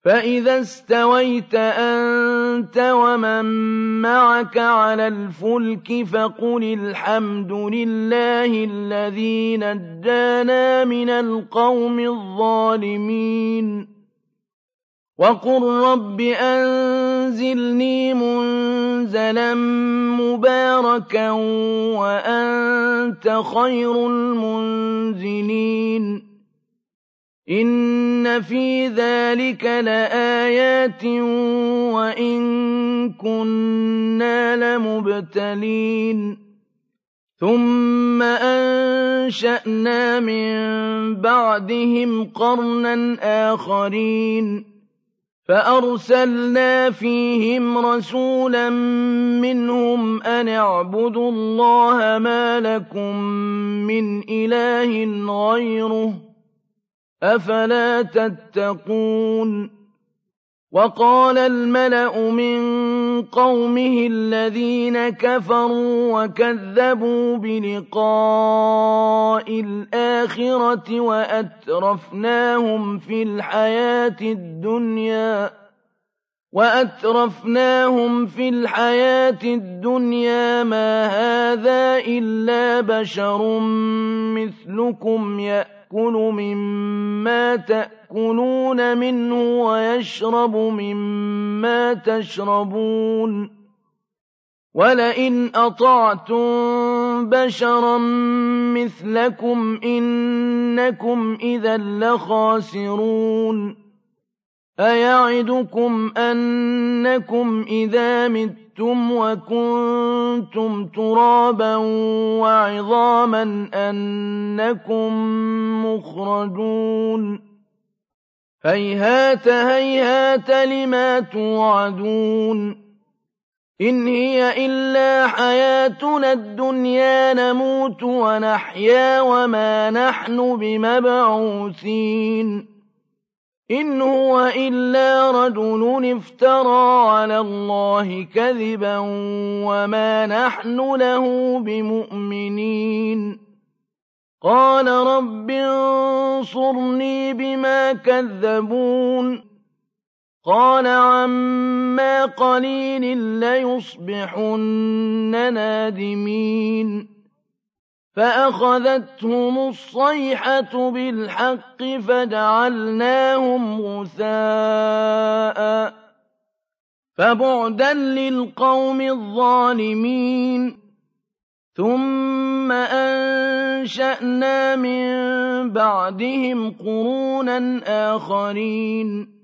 فإذا استويت أنت ومن معك على الفلك فقل الحمد لله الذي نجانا من القوم الظالمين وقل رب أنزلني منزلا مباركا وأنت خير المنزلين إن في ذلك لآيات وإن كنا لمبتلين ثم أنشأنا من بعدهم قرنا آخرين فأرسلنا فيهم رسولا منهم أن اعبدوا الله ما لكم من إله غيره أفلا تتقون وقال الملأ من قومه الذين كفروا وكذبوا بلقاء الآخرة وأترفناهم في الحياة الدنيا ما هذا إلا بشر مثلكم يأكل مما تأكلون منه ويشرب مما تشربون ولئن أطعتم بشرا مثلكم إنكم إذا لخاسرون أيعدكم أنكم إذا متم وكنتم ترابا وعظاما أنكم مخرجون هيهات هيهات لما توعدون إن هي إلا حياتنا الدنيا نموت ونحيا وما نحن بمبعوثين إن هو إلا رجل افترى على الله كذبا وما نحن له بمؤمنين قال رب انصرني بما كذبون قال عما قليل ليصبحن نادمين فأخذتهم الصيحة بالحق فجعلناهم غثاء فبعدا للقوم الظالمين ثم أنشأنا من بعدهم قرونا آخرين